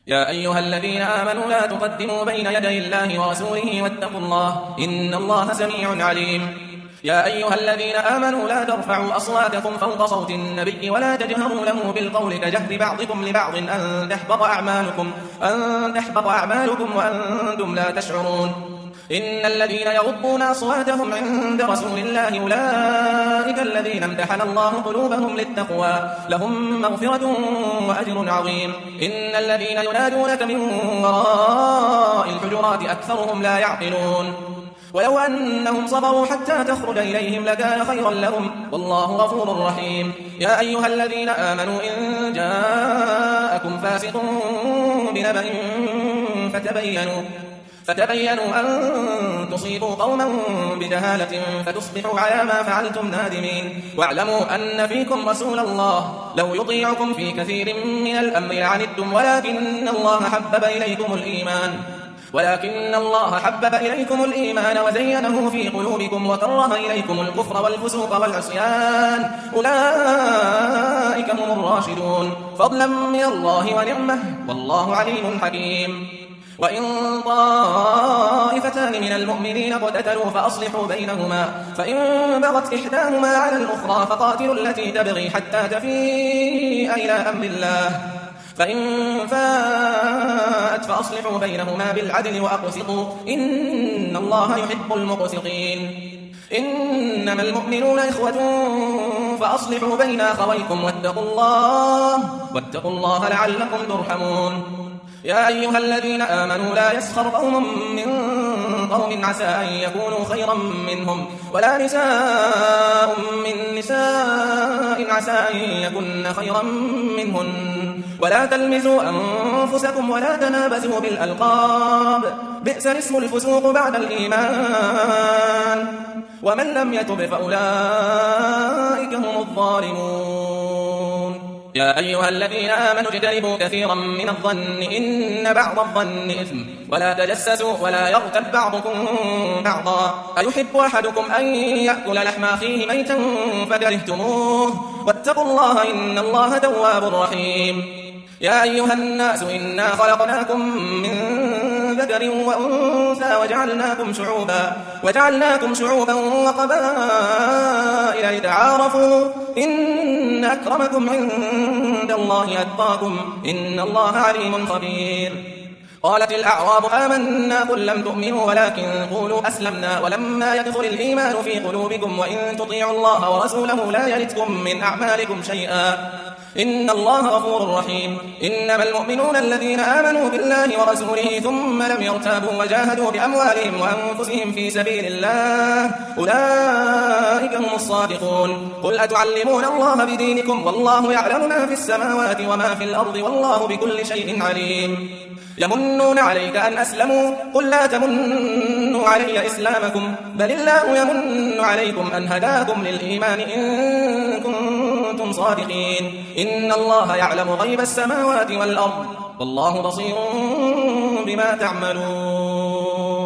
يا أيها الذين آمنوا لا تقدموا بين يدي الله ورسوله واتقوا الله إن الله سميع عليم. يا أيها الذين آمنوا لا ترفعوا أصواتكم فوق صوت النبي ولا تجهروا له بالقول كجهر بعضكم لبعض أن تحبط أعمالكم وأنتم لا تشعرون. إن الذين يغضون أصواتهم عند رسول الله أولئك الذين امتحن الله قلوبهم للتقوى لهم مغفرة وأجر عظيم. إن الذين ينادونك من وراء الحجرات أكثرهم لا يعقلون. ولو أنهم صبروا حتى تخرج إليهم لكان خيرا لهم والله غفور رحيم. يا أيها الذين آمنوا إن جاءكم فاسق بنبأ فتبينوا أن تصيبوا قوما بجهالة فتصبحوا على ما فعلتم نادمين. واعلموا أن فيكم رسول الله لو يطيعكم في كثير من الأمر لعنتم ولكن الله حبب إليكم الإيمان وزينه في قلوبكم وكره إليكم الكفر والفسوق والعصيان أولئك هم الراشدون فضلا من الله ونعمه والله عليم حكيم. وإن طائفتان من المؤمنين اقتتلوا فأصلحوا بينهما فإن بغت إحداهما على الأخرى فقاتلوا التي تبغي حتى تفيء إلى أمر الله فإن فاءت فأصلحوا بينهما بالعدل وأقسطوا إن الله يحب المقسطين. إنما المؤمنون إخوة فأصلحوا بين أخويكم واتقوا الله لعلكم ترحمون. يا أيها الذين آمنوا لا يسخر قوم من قوم عسى أن يكونوا خيرا منهم ولا نساء من نساء عسى أن يكن خيرا منهن ولا تلمزوا أنفسكم ولا تنابزوا بالألقاب بئس الاسم الفسوق بعد الإيمان ومن لم يتب فأولئك هم الظالمون. يا أيها الذين آمنوا اجتنبوا كثيرا من الظن إن بعض الظن إثم ولا تجسسوا ولا يغتب بعضكم بعضا أيحب أحدكم أن يأكل لحم أخيه ميتا فكرهتموه واتقوا الله إن الله تواب رحيم. يا أيها الناس إنا خلقناكم من ذكر وأنثى وجعلناكم شعوبا وقبائل لتعارفوا إن أكرمكم عند الله أتقاكم إن الله عليم خبير. قالت الأعراب آمنا قل لم تؤمنوا ولكن قولوا أسلمنا ولما يدخل الإيمان في قلوبكم وإن تطيعوا الله ورسوله لا يلتكم من أعمالكم شيئا إن الله غفور رحيم. إنما المؤمنون الذين آمنوا بالله ورسوله ثم لم يرتابوا وجاهدوا بأموالهم وأنفسهم في سبيل الله أولئك هم الصادقون. قل أتعلمون الله بدينكم والله يعلم ما في السماوات وما في الأرض والله بكل شيء عليم. يمنون عليك أن أسلموا قل لا تمنوا علي إسلامكم بل الله يمن عليكم أن هداكم للإيمان إن كنتم صادقين. إن الله يعلم غيب السماوات والأرض والله بصير بما تعملون.